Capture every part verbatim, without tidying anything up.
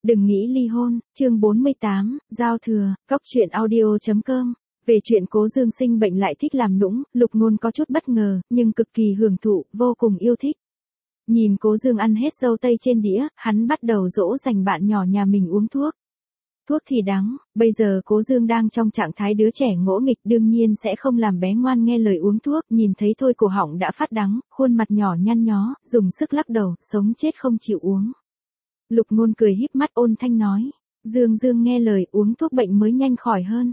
Đừng nghĩ ly hôn, chương bốn mươi tám, giao thừa, góc truyện audio chấm com. Về chuyện Cố Dương sinh bệnh lại thích làm nũng, Lục Ngôn có chút bất ngờ, nhưng cực kỳ hưởng thụ, vô cùng yêu thích. Nhìn Cố Dương ăn hết dâu tây trên đĩa, hắn bắt đầu dỗ dành bạn nhỏ nhà mình uống thuốc. Thuốc thì đắng, bây giờ Cố Dương đang trong trạng thái đứa trẻ ngỗ nghịch, đương nhiên sẽ không làm bé ngoan nghe lời uống thuốc, nhìn thấy thôi cổ họng đã phát đắng, khuôn mặt nhỏ nhăn nhó, dùng sức lắc đầu, sống chết không chịu uống. Lục Ngôn cười híp mắt ôn thanh nói, Dương Dương nghe lời uống thuốc bệnh mới nhanh khỏi hơn.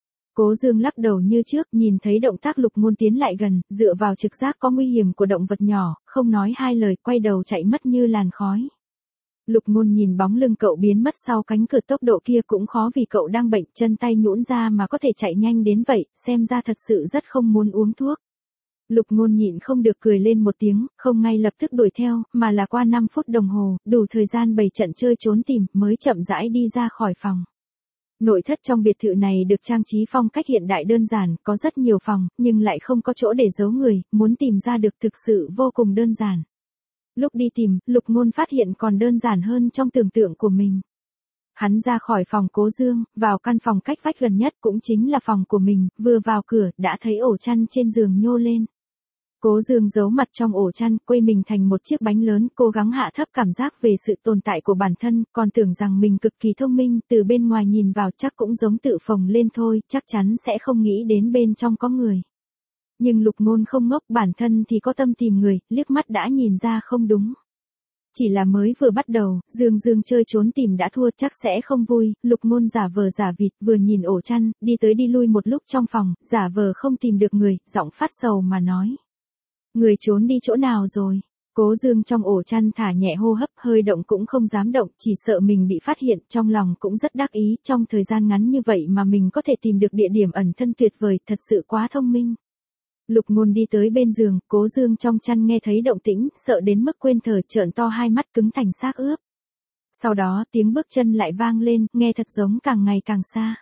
Cố Dương lắc đầu như trước, nhìn thấy động tác Lục Ngôn tiến lại gần, dựa vào trực giác có nguy hiểm của động vật nhỏ, không nói hai lời, quay đầu chạy mất như làn khói. Lục Ngôn nhìn bóng lưng cậu biến mất sau cánh cửa, tốc độ kia cũng khó vì cậu đang bệnh, chân tay nhũn ra mà có thể chạy nhanh đến vậy, xem ra thật sự rất không muốn uống thuốc. Lục Ngôn nhịn không được cười lên một tiếng, không ngay lập tức đuổi theo, mà là qua năm phút đồng hồ, đủ thời gian bày trận chơi trốn tìm, mới chậm rãi đi ra khỏi phòng. Nội thất trong biệt thự này được trang trí phong cách hiện đại đơn giản, có rất nhiều phòng, nhưng lại không có chỗ để giấu người, muốn tìm ra được thực sự vô cùng đơn giản. Lúc đi tìm, Lục Ngôn phát hiện còn đơn giản hơn trong tưởng tượng của mình. Hắn ra khỏi phòng Cố Dương, vào căn phòng cách vách gần nhất cũng chính là phòng của mình, vừa vào cửa, đã thấy ổ chăn trên giường nhô lên. Cố Dương giấu mặt trong ổ chăn, quây mình thành một chiếc bánh lớn, cố gắng hạ thấp cảm giác về sự tồn tại của bản thân, còn tưởng rằng mình cực kỳ thông minh, từ bên ngoài nhìn vào chắc cũng giống tự phồng lên thôi, chắc chắn sẽ không nghĩ đến bên trong có người. Nhưng Lục Ngôn không ngốc, bản thân thì có tâm tìm người, liếc mắt đã nhìn ra không đúng. Chỉ là mới vừa bắt đầu, Dương Dương chơi trốn tìm đã thua, chắc sẽ không vui, Lục Ngôn giả vờ giả vịt, vừa nhìn ổ chăn, đi tới đi lui một lúc trong phòng, giả vờ không tìm được người, giọng phát sầu mà nói. Người trốn đi chỗ nào rồi? Cố Dương trong ổ chăn thả nhẹ hô hấp, hơi động cũng không dám động, chỉ sợ mình bị phát hiện, trong lòng cũng rất đắc ý, trong thời gian ngắn như vậy mà mình có thể tìm được địa điểm ẩn thân tuyệt vời, thật sự quá thông minh. Lục Ngôn đi tới bên giường, Cố Dương trong chăn nghe thấy động tĩnh, sợ đến mức quên thở, trợn to hai mắt cứng thành xác ướp. Sau đó tiếng bước chân lại vang lên, nghe thật giống càng ngày càng xa.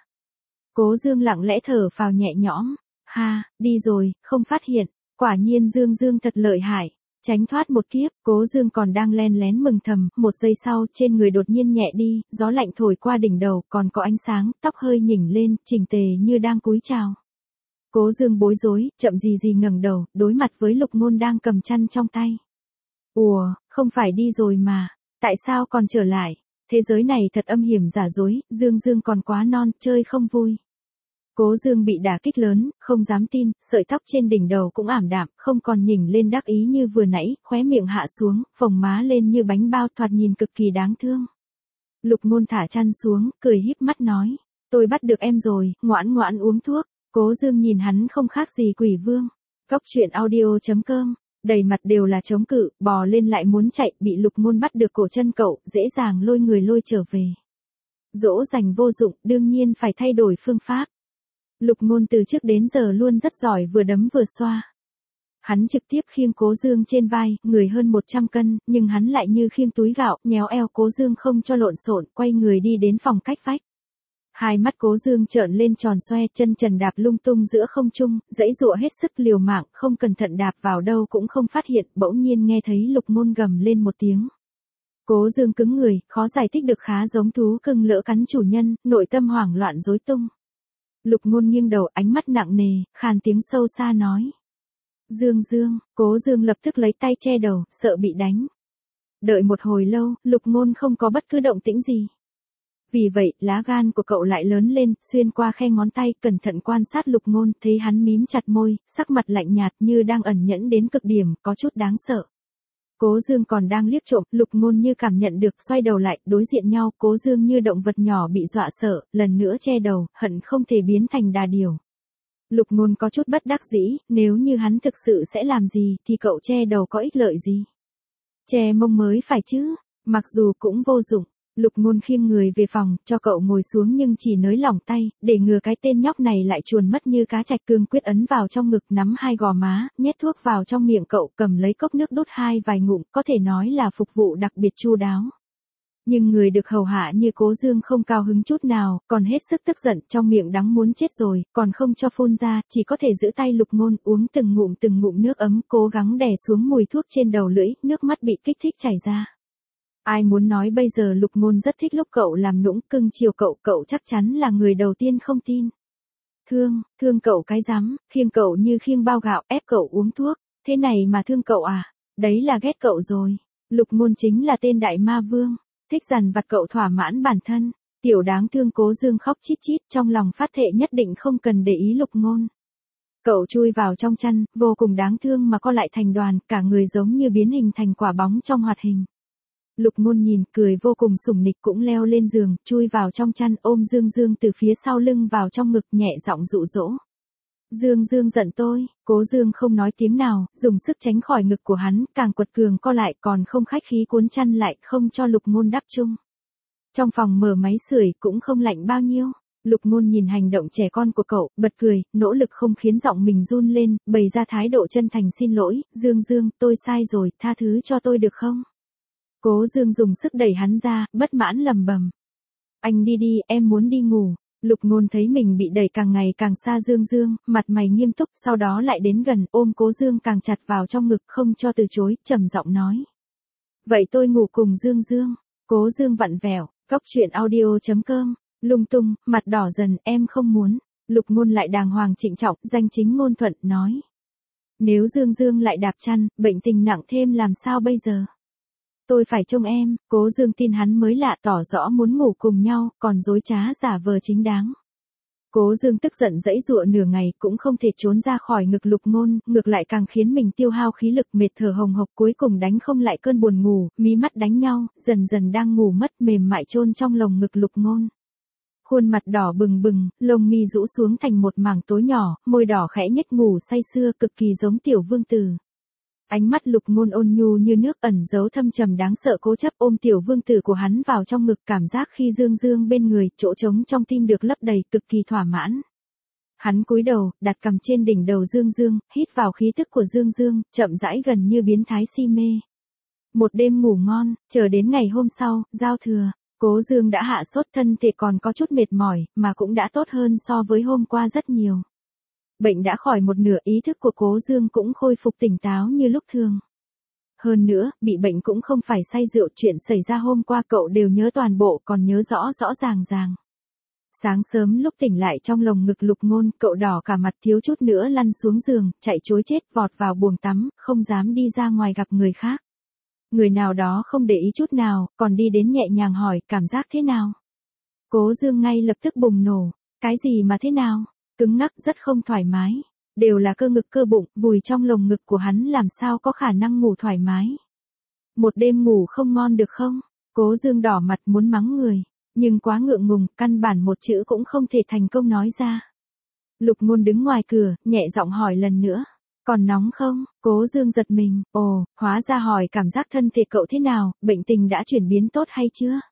Cố Dương lặng lẽ thở phào nhẹ nhõm, ha, đi rồi, không phát hiện. Quả nhiên Dương Dương thật lợi hại, tránh thoát một kiếp, Cố Dương còn đang len lén mừng thầm, một giây sau, trên người đột nhiên nhẹ đi, gió lạnh thổi qua đỉnh đầu, còn có ánh sáng, tóc hơi nhỉnh lên, chỉnh tề như đang cúi chào. Cố Dương bối rối, chậm gì gì ngẩng đầu, đối mặt với Lục Ngôn đang cầm chăn trong tay. Ủa, không phải đi rồi mà, tại sao còn trở lại? Thế giới này thật âm hiểm giả dối, Dương Dương còn quá non, chơi không vui. Cố Dương bị đả kích lớn, không dám tin, sợi tóc trên đỉnh đầu cũng ảm đạm, không còn nhỉnh lên đắc ý như vừa nãy, khóe miệng hạ xuống, phồng má lên như bánh bao, thoạt nhìn cực kỳ đáng thương. Lục Ngôn thả chăn xuống, cười híp mắt nói, tôi bắt được em rồi, ngoãn ngoãn uống thuốc. Cố Dương nhìn hắn không khác gì quỷ vương. Góc truyện audio chấm com, đầy mặt đều là chống cự, bò lên lại muốn chạy, bị Lục Ngôn bắt được cổ chân cậu, dễ dàng lôi người lôi trở về. Dỗ dành vô dụng, đương nhiên phải thay đổi phương pháp. Lục Ngôn từ trước đến giờ luôn rất giỏi vừa đấm vừa xoa. Hắn trực tiếp khiêng Cố Dương trên vai, người hơn một trăm cân, nhưng hắn lại như khiêng túi gạo, nhéo eo Cố Dương không cho lộn xộn, quay người đi đến phòng cách vách. Hai mắt Cố Dương trợn lên tròn xoe, chân trần đạp lung tung giữa không trung, giãy giụa hết sức liều mạng, không cẩn thận đạp vào đâu cũng không phát hiện, bỗng nhiên nghe thấy Lục Ngôn gầm lên một tiếng. Cố Dương cứng người, khó giải thích được, khá giống thú cưng lỡ cắn chủ nhân, nội tâm hoảng loạn rối tung. Lục Ngôn nghiêng đầu, ánh mắt nặng nề, khàn tiếng sâu xa nói. Dương Dương, Cố Dương lập tức lấy tay che đầu, sợ bị đánh. Đợi một hồi lâu, Lục Ngôn không có bất cứ động tĩnh gì. Vì vậy, lá gan của cậu lại lớn lên, xuyên qua khe ngón tay, cẩn thận quan sát Lục Ngôn, thấy hắn mím chặt môi, sắc mặt lạnh nhạt như đang ẩn nhẫn đến cực điểm, có chút đáng sợ. Cố Dương còn đang liếc trộm, Lục Ngôn như cảm nhận được, xoay đầu lại, đối diện nhau, Cố Dương như động vật nhỏ bị dọa sợ, lần nữa che đầu, hận không thể biến thành đà điểu. Lục Ngôn có chút bất đắc dĩ, nếu như hắn thực sự sẽ làm gì, thì cậu che đầu có ích lợi gì? Che mông mới phải chứ, mặc dù cũng vô dụng. Lục Ngôn khiêng người về phòng, cho cậu ngồi xuống nhưng chỉ nới lỏng tay, để ngừa cái tên nhóc này lại chuồn mất như cá trạch, cương quyết ấn vào trong ngực, nắm hai gò má, nhét thuốc vào trong miệng cậu, cầm lấy cốc nước đút hai vài ngụm, có thể nói là phục vụ đặc biệt chu đáo. Nhưng người được hầu hạ như Cố Dương không cao hứng chút nào, còn hết sức tức giận, trong miệng đắng muốn chết rồi, còn không cho phun ra, chỉ có thể giữ tay Lục Ngôn, uống từng ngụm từng ngụm nước ấm, cố gắng đè xuống mùi thuốc trên đầu lưỡi, nước mắt bị kích thích chảy ra. Ai muốn nói bây giờ Lục Ngôn rất thích lúc cậu làm nũng cưng chiều cậu, cậu chắc chắn là người đầu tiên không tin. Thương, thương cậu cái rắm, khiêng cậu như khiêng bao gạo, ép cậu uống thuốc, thế này mà thương cậu à, đấy là ghét cậu rồi. Lục Ngôn chính là tên đại ma vương, thích dằn vặt cậu thỏa mãn bản thân. Tiểu đáng thương Cố Dương khóc chít chít, trong lòng phát thệ nhất định không cần để ý Lục Ngôn. Cậu chui vào trong chăn, vô cùng đáng thương mà co lại thành đoàn, cả người giống như biến hình thành quả bóng trong hoạt hình. Lục Ngôn nhìn, cười vô cùng sủng nịch cũng leo lên giường, chui vào trong chăn ôm Dương Dương từ phía sau lưng vào trong ngực nhẹ giọng dụ dỗ. Dương Dương giận tôi, Cố Dương không nói tiếng nào, dùng sức tránh khỏi ngực của hắn, càng quật cường co lại còn không khách khí cuốn chăn lại không cho Lục Ngôn đắp chung. Trong phòng mở máy sưởi cũng không lạnh bao nhiêu. Lục Ngôn nhìn hành động trẻ con của cậu, bật cười, nỗ lực không khiến giọng mình run lên, bày ra thái độ chân thành xin lỗi, Dương Dương, tôi sai rồi, tha thứ cho tôi được không? Cố Dương dùng sức đẩy hắn ra, bất mãn lầm bầm. Anh đi đi, em muốn đi ngủ. Lục Ngôn thấy mình bị đẩy càng ngày càng xa Dương Dương, mặt mày nghiêm túc, sau đó lại đến gần, ôm Cố Dương càng chặt vào trong ngực không cho từ chối, trầm giọng nói. Vậy tôi ngủ cùng Dương Dương. Cố Dương vặn vẹo, Cóc truyện audio chấm com, lung tung, mặt đỏ dần, em không muốn. Lục Ngôn lại đàng hoàng trịnh trọng, danh chính ngôn thuận, nói. Nếu Dương Dương lại đạp chăn, bệnh tình nặng thêm làm sao bây giờ? Tôi phải trông em. Cố Dương tin hắn mới lạ, tỏ rõ muốn ngủ cùng nhau, còn dối trá giả vờ chính đáng. Cố Dương tức giận giãy giụa nửa ngày cũng không thể trốn ra khỏi ngực Lục Ngôn, ngược lại càng khiến mình tiêu hao khí lực mệt thở hồng hộc, cuối cùng đánh không lại cơn buồn ngủ, mí mắt đánh nhau, dần dần đang ngủ mất mềm mại chôn trong lồng ngực Lục Ngôn. Khuôn mặt đỏ bừng bừng, lông mi rũ xuống thành một mảng tối nhỏ, môi đỏ khẽ nhếch ngủ say sưa cực kỳ giống tiểu vương tử. Ánh mắt Lục Ngôn ôn nhu như nước ẩn giấu thâm trầm đáng sợ, cố chấp ôm tiểu vương tử của hắn vào trong ngực, cảm giác khi Dương Dương bên người, chỗ trống trong tim được lấp đầy, cực kỳ thỏa mãn. Hắn cúi đầu, đặt cằm trên đỉnh đầu Dương Dương, hít vào khí tức của Dương Dương, chậm rãi gần như biến thái si mê. Một đêm ngủ ngon, chờ đến ngày hôm sau, giao thừa, Cố Dương đã hạ sốt, thân thể còn có chút mệt mỏi, mà cũng đã tốt hơn so với hôm qua rất nhiều. Bệnh đã khỏi một nửa, ý thức của Cố Dương cũng khôi phục tỉnh táo như lúc thường. Hơn nữa, bị bệnh cũng không phải say rượu, chuyện xảy ra hôm qua cậu đều nhớ toàn bộ, còn nhớ rõ rõ ràng ràng. Sáng sớm lúc tỉnh lại trong lồng ngực Lục Ngôn, cậu đỏ cả mặt thiếu chút nữa lăn xuống giường, chạy trối chết vọt vào buồng tắm, không dám đi ra ngoài gặp người khác. Người nào đó không để ý chút nào, còn đi đến nhẹ nhàng hỏi, cảm giác thế nào? Cố Dương ngay lập tức bùng nổ, cái gì mà thế nào? Cứng ngắc, rất không thoải mái. Đều là cơ ngực cơ bụng, vùi trong lồng ngực của hắn làm sao có khả năng ngủ thoải mái. Một đêm ngủ không ngon được không? Cố Dương đỏ mặt muốn mắng người, nhưng quá ngượng ngùng, căn bản một chữ cũng không thể thành công nói ra. Lục Ngôn đứng ngoài cửa, nhẹ giọng hỏi lần nữa. Còn nóng không? Cố Dương giật mình, ồ, hóa ra hỏi cảm giác thân thể cậu thế nào, bệnh tình đã chuyển biến tốt hay chưa?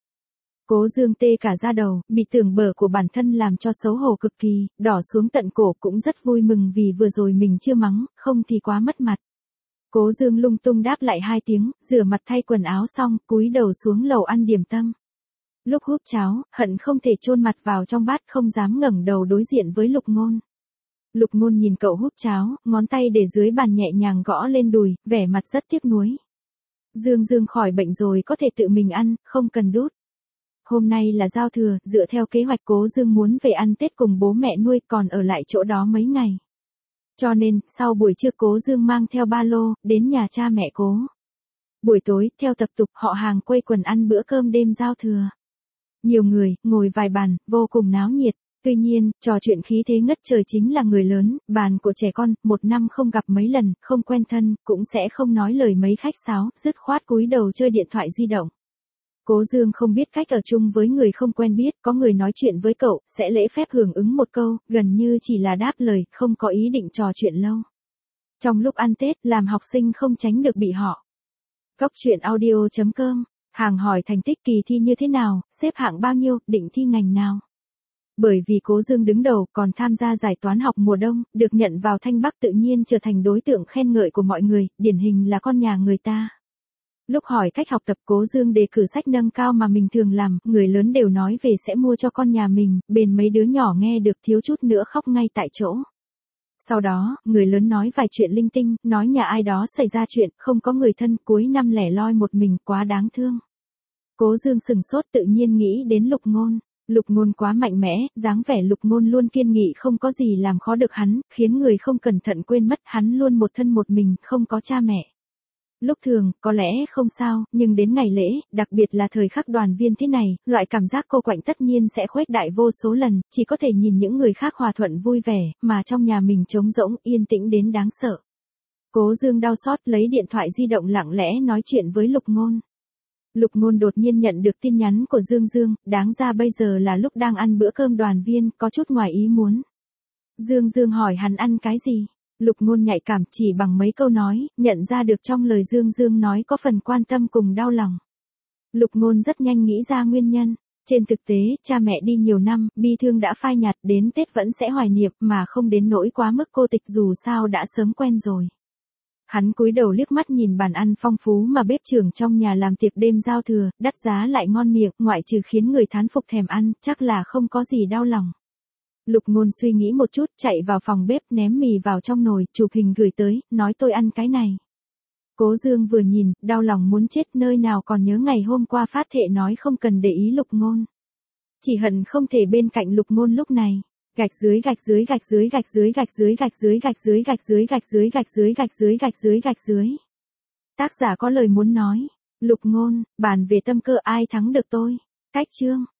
Cố Dương tê cả da đầu, bị tưởng bở của bản thân làm cho xấu hổ cực kỳ, đỏ xuống tận cổ, cũng rất vui mừng vì vừa rồi mình chưa mắng, không thì quá mất mặt. Cố Dương lung tung đáp lại hai tiếng, rửa mặt thay quần áo xong, cúi đầu xuống lầu ăn điểm tâm. Lúc húp cháo, hận không thể chôn mặt vào trong bát, không dám ngẩng đầu đối diện với Lục Ngôn. Lục Ngôn nhìn cậu húp cháo, ngón tay để dưới bàn nhẹ nhàng gõ lên đùi, vẻ mặt rất tiếc nuối. Dương Dương khỏi bệnh rồi, có thể tự mình ăn, không cần đút. Hôm nay là giao thừa, dựa theo kế hoạch Cố Dương muốn về ăn Tết cùng bố mẹ nuôi, còn ở lại chỗ đó mấy ngày. Cho nên, sau buổi trưa Cố Dương mang theo ba lô, đến nhà cha mẹ Cố. Buổi tối, theo tập tục, họ hàng quây quần ăn bữa cơm đêm giao thừa. Nhiều người, ngồi vài bàn, vô cùng náo nhiệt. Tuy nhiên, trò chuyện khí thế ngất trời chính là người lớn, bàn của trẻ con, một năm không gặp mấy lần, không quen thân, cũng sẽ không nói lời mấy khách sáo, dứt khoát cúi đầu chơi điện thoại di động. Cố Dương không biết cách ở chung với người không quen biết, có người nói chuyện với cậu, sẽ lễ phép hưởng ứng một câu, gần như chỉ là đáp lời, không có ý định trò chuyện lâu. Trong lúc ăn Tết, làm học sinh không tránh được bị họ. Cóc truyện audio chấm com, hàng hỏi thành tích kỳ thi như thế nào, xếp hạng bao nhiêu, định thi ngành nào. Bởi vì Cố Dương đứng đầu, còn tham gia giải toán học mùa đông, được nhận vào Thanh Bắc, tự nhiên trở thành đối tượng khen ngợi của mọi người, điển hình là con nhà người ta. Lúc hỏi cách học tập, Cố Dương đề cử sách nâng cao mà mình thường làm, người lớn đều nói về sẽ mua cho con nhà mình, bền mấy đứa nhỏ nghe được thiếu chút nữa khóc ngay tại chỗ. Sau đó, người lớn nói vài chuyện linh tinh, nói nhà ai đó xảy ra chuyện, không có người thân, cuối năm lẻ loi một mình, quá đáng thương. Cố Dương sừng sốt tự nhiên nghĩ đến Lục Ngôn. Lục Ngôn quá mạnh mẽ, dáng vẻ Lục Ngôn luôn kiên nghị không có gì làm khó được hắn, khiến người không cẩn thận quên mất hắn luôn một thân một mình, không có cha mẹ. Lúc thường, có lẽ không sao, nhưng đến ngày lễ, đặc biệt là thời khắc đoàn viên thế này, loại cảm giác cô quạnh tất nhiên sẽ khuếch đại vô số lần, chỉ có thể nhìn những người khác hòa thuận vui vẻ, mà trong nhà mình trống rỗng, yên tĩnh đến đáng sợ. Cố Dương đau xót lấy điện thoại di động lặng lẽ nói chuyện với Lục Ngôn. Lục Ngôn đột nhiên nhận được tin nhắn của Dương Dương, đáng ra bây giờ là lúc đang ăn bữa cơm đoàn viên, có chút ngoài ý muốn. Dương Dương hỏi hắn ăn cái gì? Lục Ngôn nhạy cảm chỉ bằng mấy câu nói, nhận ra được trong lời Dương Dương nói có phần quan tâm cùng đau lòng. Lục Ngôn rất nhanh nghĩ ra nguyên nhân. Trên thực tế, cha mẹ đi nhiều năm, bi thương đã phai nhạt, đến Tết vẫn sẽ hoài niệm mà không đến nỗi quá mức cô tịch, dù sao đã sớm quen rồi. Hắn cúi đầu liếc mắt nhìn bàn ăn phong phú mà bếp trưởng trong nhà làm tiệc đêm giao thừa, đắt giá lại ngon miệng, ngoại trừ khiến người thán phục thèm ăn, chắc là không có gì đau lòng. Lục Ngôn suy nghĩ một chút, chạy vào phòng bếp ném mì vào trong nồi, chụp hình gửi tới, nói tôi ăn cái này. Cố Dương vừa nhìn, đau lòng muốn chết, nơi nào còn nhớ ngày hôm qua phát thệ nói không cần để ý Lục Ngôn. Chỉ hận không thể bên cạnh Lục Ngôn lúc này. Gạch dưới gạch dưới gạch dưới gạch dưới gạch dưới gạch dưới gạch dưới gạch dưới gạch dưới gạch dưới gạch dưới gạch dưới gạch dưới. Tác giả có lời muốn nói. Lục Ngôn, bàn về tâm cơ ai thắng được tôi. Cách chương.